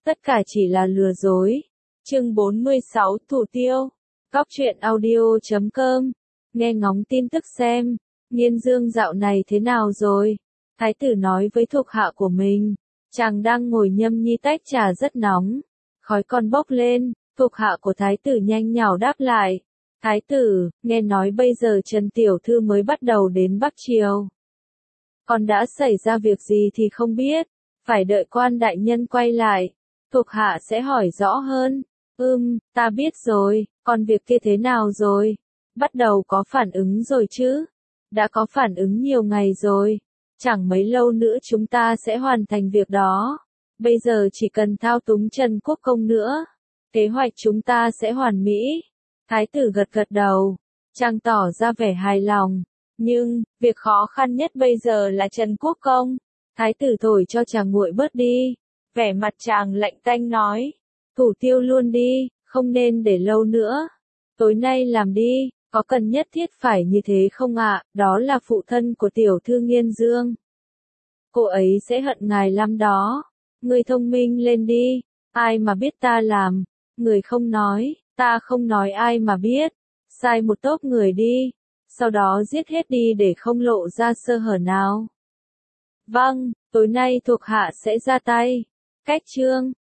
tất cả chỉ là lừa dối. Chương 46 Thủ tiêu. Cóc truyện audio.com. Nghe ngóng tin tức xem. Nghiên Dương dạo này thế nào rồi? Thái tử nói với thuộc hạ của mình. Chàng đang ngồi nhâm nhi tách trà rất nóng. Khói còn bốc lên. Thuộc hạ của thái tử nhanh nhảu đáp lại. Thái tử, nghe nói bây giờ Trần Tiểu Thư mới bắt đầu đến Bắc Triều. Còn đã xảy ra việc gì thì không biết. Phải đợi quan đại nhân quay lại. Thuộc hạ sẽ hỏi rõ hơn. Ta biết rồi, còn việc kia thế nào rồi? Bắt đầu có phản ứng rồi chứ? Đã có phản ứng nhiều ngày rồi. Chẳng mấy lâu nữa chúng ta sẽ hoàn thành việc đó. Bây giờ chỉ cần thao túng Trần Quốc Công nữa. Kế hoạch chúng ta sẽ hoàn mỹ. Thái tử gật gật đầu. Chàng tỏ ra vẻ hài lòng. Nhưng, việc khó khăn nhất bây giờ là Trần Quốc Công. Thái tử thổi cho chàng nguội bớt đi. Vẻ mặt chàng lạnh tanh nói. Thủ tiêu luôn đi, không nên để lâu nữa. Tối nay làm đi, có cần nhất thiết phải như thế không ạ? Đó là phụ thân của tiểu thư Nghiên Dương. Cô ấy sẽ hận ngài lắm đó. Người thông minh lên đi, ai mà biết ta làm. Người không nói, ta không nói ai mà biết. Sai một tốp người đi, sau đó giết hết đi để không lộ ra sơ hở nào. Vâng, tối nay thuộc hạ sẽ ra tay. Cách chương